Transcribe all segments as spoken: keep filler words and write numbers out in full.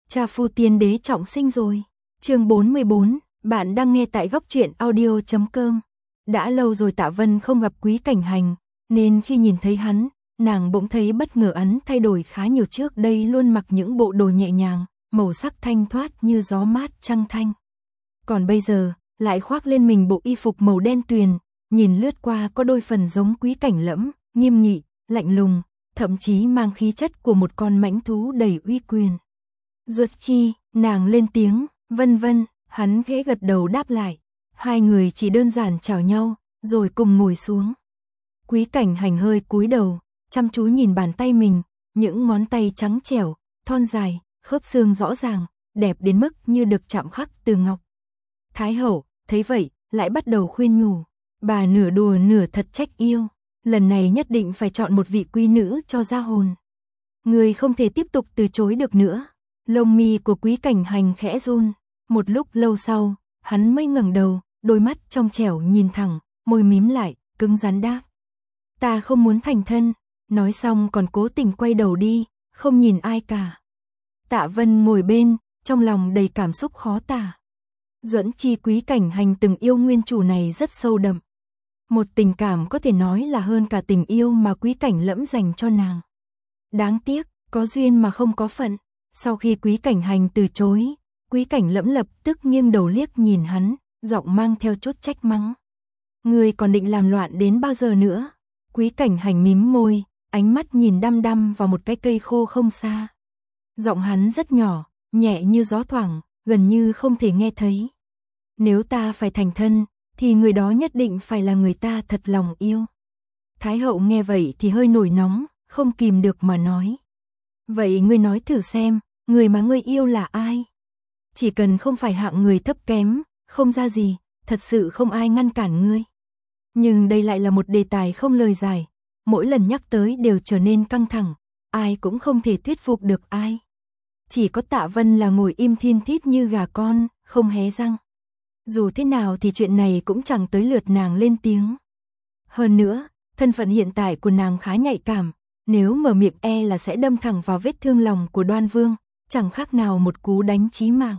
Cha phu tiên đế trọng sinh rồi. Chương bốn mươi bốn, bạn đang nghe tại góc truyện audio chấm com. Đã lâu rồi Tạ Vân không gặp Quý Cảnh Hành, nên khi nhìn thấy hắn, nàng bỗng thấy bất ngờ. Hắn thay đổi khá nhiều, trước đây luôn mặc những bộ đồ nhẹ nhàng, màu sắc thanh thoát như gió mát trăng thanh. Còn bây giờ, lại khoác lên mình bộ y phục màu đen tuyền, nhìn lướt qua có đôi phần giống Quý Cảnh Lẫm, nghiêm nghị, lạnh lùng, thậm chí mang khí chất của một con mãnh thú đầy uy quyền. Duật Chi, nàng lên tiếng, vân vân, hắn khẽ gật đầu đáp lại. Hai người chỉ đơn giản chào nhau, rồi cùng ngồi xuống. Quý Cảnh Hành hơi cúi đầu, chăm chú nhìn bàn tay mình, những ngón tay trắng trẻo, thon dài, khớp xương rõ ràng, đẹp đến mức như được chạm khắc từ ngọc. Thái hậu thấy vậy, lại bắt đầu khuyên nhủ, bà nửa đùa nửa thật trách yêu, lần này nhất định phải chọn một vị quý nữ cho ra hồn. Người không thể tiếp tục từ chối được nữa. Lông mi của Quý Cảnh Hành khẽ run, một lúc lâu sau, hắn mới ngẩng đầu, đôi mắt trong trẻo nhìn thẳng, môi mím lại, cứng rắn đáp. Ta không muốn thành thân, nói xong còn cố tình quay đầu đi, không nhìn ai cả. Tạ Vân ngồi bên, trong lòng đầy cảm xúc khó tả. Duẫn Chi Quý Cảnh Hành từng yêu nguyên chủ này rất sâu đậm. Một tình cảm có thể nói là hơn cả tình yêu mà Quý Cảnh Lẫm dành cho nàng. Đáng tiếc, có duyên mà không có phận. Sau khi Quý Cảnh Hành từ chối, Quý Cảnh Lẫm lập tức nghiêng đầu liếc nhìn hắn, giọng mang theo chút trách mắng. Ngươi còn định làm loạn đến bao giờ nữa? Quý Cảnh Hành mím môi, ánh mắt nhìn đăm đăm vào một cái cây khô không xa. Giọng hắn rất nhỏ, nhẹ như gió thoảng, gần như không thể nghe thấy. Nếu ta phải thành thân, thì người đó nhất định phải là người ta thật lòng yêu. Thái hậu nghe vậy thì hơi nổi nóng, không kìm được mà nói. Vậy ngươi nói thử xem, người mà ngươi yêu là ai? Chỉ cần không phải hạng người thấp kém, không ra gì, thật sự không ai ngăn cản ngươi. Nhưng đây lại là một đề tài không lời giải, mỗi lần nhắc tới đều trở nên căng thẳng, ai cũng không thể thuyết phục được ai. Chỉ có Tạ Vân là ngồi im thin thít như gà con, không hé răng. Dù thế nào thì chuyện này cũng chẳng tới lượt nàng lên tiếng. Hơn nữa, thân phận hiện tại của nàng khá nhạy cảm, nếu mở miệng e là sẽ đâm thẳng vào vết thương lòng của Đoan Vương, chẳng khác nào một cú đánh chí mạng.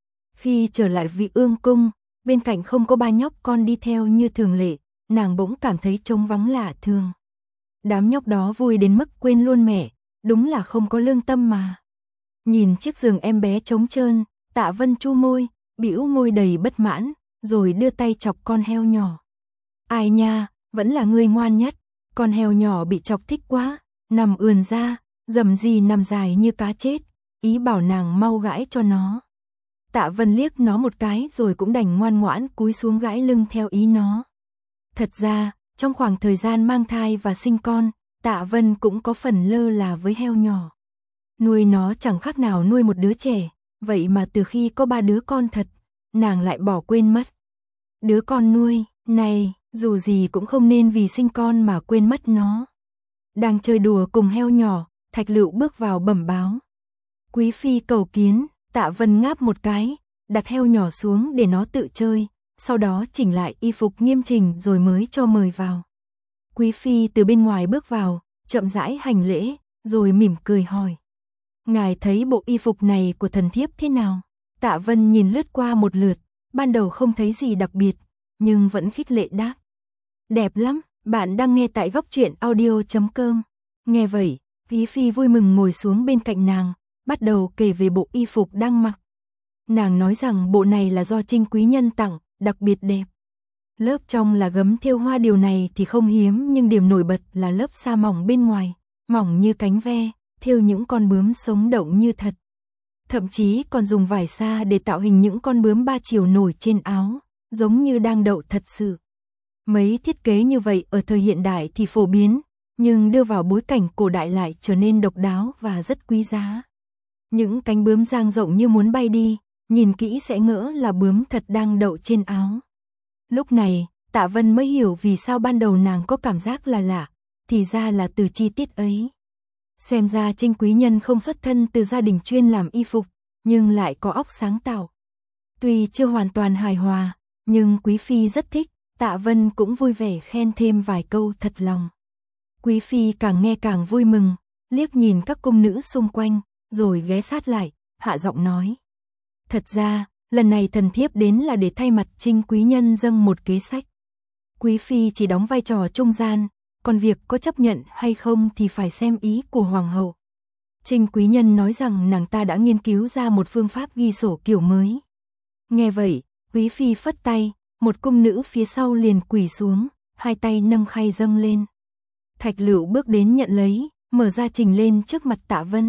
Khi trở lại Vị Ương cung, bên cạnh không có ba nhóc con đi theo như thường lệ, nàng bỗng cảm thấy trống vắng lạ thường. Đám nhóc đó vui đến mức quên luôn mẹ, đúng là không có lương tâm mà. Nhìn chiếc giường em bé trống trơn, Tạ Vân chu môi, bĩu môi đầy bất mãn, rồi đưa tay chọc con heo nhỏ. Ai nha, vẫn là ngươi ngoan nhất, con heo nhỏ bị chọc thích quá, nằm ườn ra, rầm rì nằm dài như cá chết, ý bảo nàng mau gãi cho nó. Tạ Vân liếc nó một cái rồi cũng đành ngoan ngoãn cúi xuống gãi lưng theo ý nó. Thật ra, trong khoảng thời gian mang thai và sinh con, Tạ Vân cũng có phần lơ là với heo nhỏ. Nuôi nó chẳng khác nào nuôi một đứa trẻ, vậy mà từ khi có ba đứa con thật, nàng lại bỏ quên mất. Đứa con nuôi, này, dù gì cũng không nên vì sinh con mà quên mất nó. Đang chơi đùa cùng heo nhỏ, Thạch Lựu bước vào bẩm báo. Quý phi cầu kiến. Tạ Vân ngáp một cái, đặt heo nhỏ xuống để nó tự chơi, sau đó chỉnh lại y phục nghiêm chỉnh rồi mới cho mời vào. Quý phi từ bên ngoài bước vào, chậm rãi hành lễ, rồi mỉm cười hỏi. Ngài thấy bộ y phục này của thần thiếp thế nào? Tạ Vân nhìn lướt qua một lượt, ban đầu không thấy gì đặc biệt, nhưng vẫn khích lệ đáp. Đẹp lắm, bạn đang nghe tại góc truyện audio chấm com. Nghe vậy, Quý phi vui mừng ngồi xuống bên cạnh nàng, bắt đầu kể về bộ y phục đang mặc. Nàng nói rằng bộ này là do Trinh quý nhân tặng, đặc biệt đẹp. Lớp trong là gấm thêu hoa, điều này thì không hiếm, nhưng điểm nổi bật là lớp sa mỏng bên ngoài, mỏng như cánh ve, thêu những con bướm sống động như thật. Thậm chí còn dùng vải sa để tạo hình những con bướm ba chiều nổi trên áo, giống như đang đậu thật sự. Mấy thiết kế như vậy ở thời hiện đại thì phổ biến, nhưng đưa vào bối cảnh cổ đại lại trở nên độc đáo và rất quý giá. Những cánh bướm dang rộng như muốn bay đi, nhìn kỹ sẽ ngỡ là bướm thật đang đậu trên áo. Lúc này, Tạ Vân mới hiểu vì sao ban đầu nàng có cảm giác là lạ, thì ra là từ chi tiết ấy. Xem ra Trinh quý nhân không xuất thân từ gia đình chuyên làm y phục, nhưng lại có óc sáng tạo. Tuy chưa hoàn toàn hài hòa, nhưng quý phi rất thích, Tạ Vân cũng vui vẻ khen thêm vài câu thật lòng. Quý phi càng nghe càng vui mừng, liếc nhìn các cung nữ xung quanh, rồi ghé sát lại, hạ giọng nói. Thật ra, lần này thần thiếp đến là để thay mặt Trinh quý nhân dâng một kế sách. Quý phi chỉ đóng vai trò trung gian, còn việc có chấp nhận hay không thì phải xem ý của hoàng hậu. Trinh quý nhân nói rằng nàng ta đã nghiên cứu ra một phương pháp ghi sổ kiểu mới. Nghe vậy, quý phi phất tay, một cung nữ phía sau liền quỳ xuống, hai tay nâng khay dâng lên. Thạch Lựu bước đến nhận lấy, mở ra trình lên trước mặt Tạ Vân.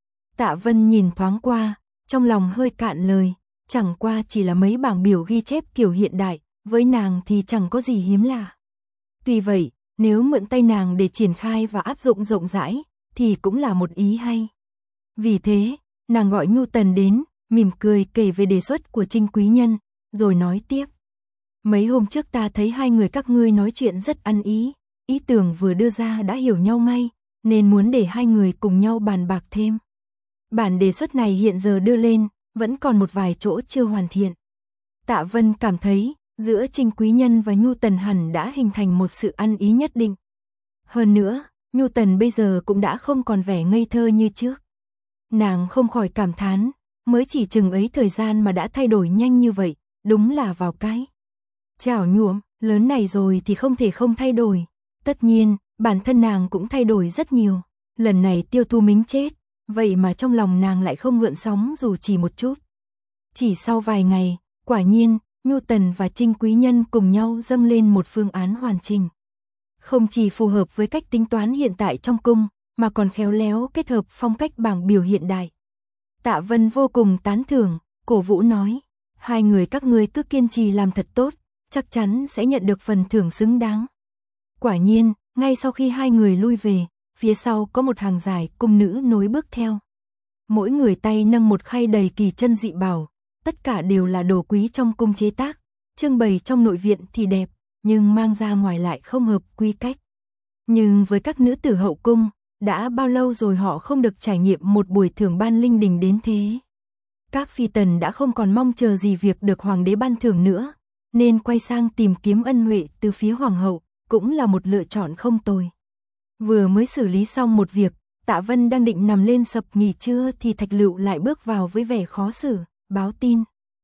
Tạ Vân nhìn thoáng qua, trong lòng hơi cạn lời, chẳng qua chỉ là mấy bảng biểu ghi chép kiểu hiện đại, với nàng thì chẳng có gì hiếm lạ. Tuy vậy, nếu mượn tay nàng để triển khai và áp dụng rộng rãi, thì cũng là một ý hay. Vì thế, nàng gọi Nhu Tần đến, mỉm cười kể về đề xuất của Trinh quý nhân, rồi nói tiếp. Mấy hôm trước ta thấy hai người các ngươi nói chuyện rất ăn ý, ý tưởng vừa đưa ra đã hiểu nhau ngay, nên muốn để hai người cùng nhau bàn bạc thêm. Bản đề xuất này hiện giờ đưa lên, vẫn còn một vài chỗ chưa hoàn thiện. Tạ Vân cảm thấy, giữa Trinh quý nhân và Nhu Tần hẳn đã hình thành một sự ăn ý nhất định. Hơn nữa, Nhu Tần bây giờ cũng đã không còn vẻ ngây thơ như trước. Nàng không khỏi cảm thán, mới chỉ chừng ấy thời gian mà đã thay đổi nhanh như vậy, đúng là vào cái chảo nhuộm, lớn này rồi thì không thể không thay đổi. Tất nhiên, bản thân nàng cũng thay đổi rất nhiều. Lần này Tiêu Thu Mính chết, vậy mà trong lòng nàng lại không gợn sóng dù chỉ một chút. Chỉ sau vài ngày, quả nhiên, Nhu Tần và Trinh quý nhân cùng nhau dâng lên một phương án hoàn chỉnh. Không chỉ phù hợp với cách tính toán hiện tại trong cung, mà còn khéo léo kết hợp phong cách bảng biểu hiện đại. Tạ Vân vô cùng tán thưởng, cổ vũ nói, hai người các ngươi cứ kiên trì làm thật tốt, chắc chắn sẽ nhận được phần thưởng xứng đáng. Quả nhiên, ngay sau khi hai người lui về, phía sau có một hàng dài cung nữ nối bước theo. Mỗi người tay nâng một khay đầy kỳ chân dị bảo, tất cả đều là đồ quý trong cung chế tác, trưng bày trong nội viện thì đẹp, nhưng mang ra ngoài lại không hợp quy cách. Nhưng với các nữ tử hậu cung, đã bao lâu rồi họ không được trải nghiệm một buổi thưởng ban linh đình đến thế. Các phi tần đã không còn mong chờ gì việc được hoàng đế ban thưởng nữa, nên quay sang tìm kiếm ân huệ từ phía hoàng hậu, cũng là một lựa chọn không tồi. Vừa mới xử lý xong một việc, Tạ Vân đang định nằm lên sập nghỉ trưa thì Thạch Lựu lại bước vào với vẻ khó xử, báo tin.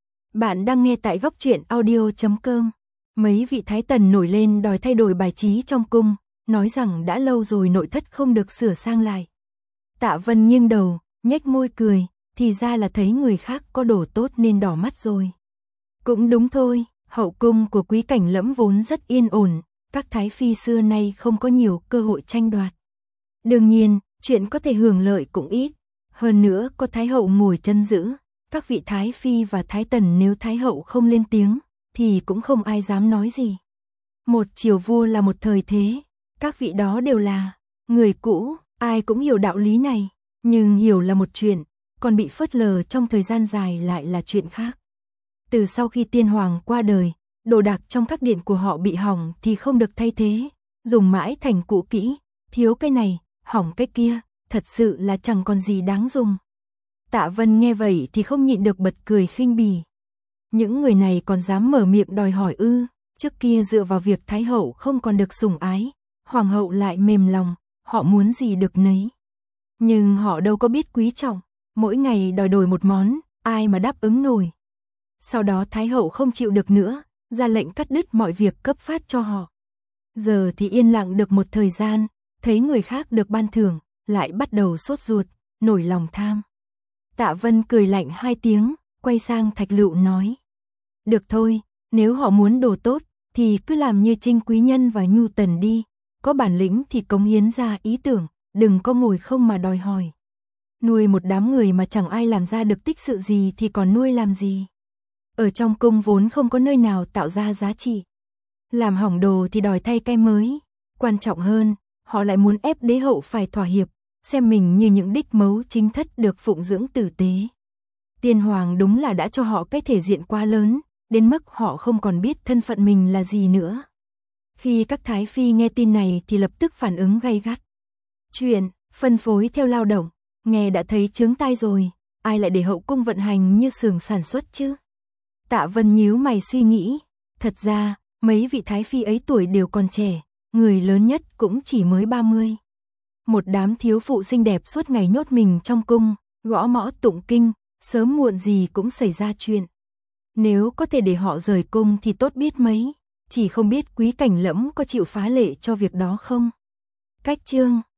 Bạn đang nghe tại góc truyện audio chấm com. Mấy vị thái tần nổi lên đòi thay đổi bài trí trong cung, nói rằng đã lâu rồi nội thất không được sửa sang lại. Tạ Vân nghiêng đầu, nhếch môi cười, thì ra là thấy người khác có đồ tốt nên đỏ mắt rồi. Cũng đúng thôi, hậu cung của Quý Cảnh Lẫm vốn rất yên ổn, các thái phi xưa nay không có nhiều cơ hội tranh đoạt. Đương nhiên, chuyện có thể hưởng lợi cũng ít, hơn nữa có thái hậu ngồi chân giữ, các vị thái phi và thái tần nếu thái hậu không lên tiếng, thì cũng không ai dám nói gì. Một triều vua là một thời thế, các vị đó đều là người cũ, ai cũng hiểu đạo lý này, nhưng hiểu là một chuyện, còn bị phớt lờ trong thời gian dài lại là chuyện khác. Từ sau khi tiên hoàng qua đời, đồ đạc trong các điện của họ bị hỏng thì không được thay thế, dùng mãi thành cũ kỹ, thiếu cái này, hỏng cái kia, thật sự là chẳng còn gì đáng dùng. Tạ Vân nghe vậy thì không nhịn được bật cười khinh bỉ. Những người này còn dám mở miệng đòi hỏi ư? Trước kia dựa vào việc thái hậu không còn được sủng ái, hoàng hậu lại mềm lòng, họ muốn gì được nấy. Nhưng họ đâu có biết quý trọng, mỗi ngày đòi đổi một món, ai mà đáp ứng nổi. Sau đó thái hậu không chịu được nữa, ra lệnh cắt đứt mọi việc cấp phát cho họ. Giờ thì yên lặng được một thời gian, thấy người khác được ban thưởng, lại bắt đầu sốt ruột, nổi lòng tham. Tạ Vân cười lạnh hai tiếng, quay sang Thạch Lựu nói. Được thôi, nếu họ muốn đồ tốt, thì cứ làm như Trinh quý nhân và Nhu Tần đi, có bản lĩnh thì cống hiến ra ý tưởng, đừng có ngồi không mà đòi hỏi. Nuôi một đám người mà chẳng ai làm ra được tích sự gì thì còn nuôi làm gì. Ở trong cung vốn không có nơi nào tạo ra giá trị. Làm hỏng đồ thì đòi thay cái mới. Quan trọng hơn, họ lại muốn ép đế hậu phải thỏa hiệp, xem mình như những đích mấu chính thất được phụng dưỡng tử tế. Tiên hoàng đúng là đã cho họ cái thể diện quá lớn, đến mức họ không còn biết thân phận mình là gì nữa. Khi các thái phi nghe tin này thì lập tức phản ứng gay gắt. Chuyện, phân phối theo lao động, nghe đã thấy chướng tai rồi, ai lại để hậu cung vận hành như xưởng sản xuất chứ? Tạ Vân nhíu mày suy nghĩ, thật ra, mấy vị thái phi ấy tuổi đều còn trẻ, người lớn nhất cũng chỉ mới ba mươi. Một đám thiếu phụ xinh đẹp suốt ngày nhốt mình trong cung, gõ mõ tụng kinh, sớm muộn gì cũng xảy ra chuyện. Nếu có thể để họ rời cung thì tốt biết mấy, chỉ không biết Quý Cảnh Lẫm có chịu phá lệ cho việc đó không. Cách chương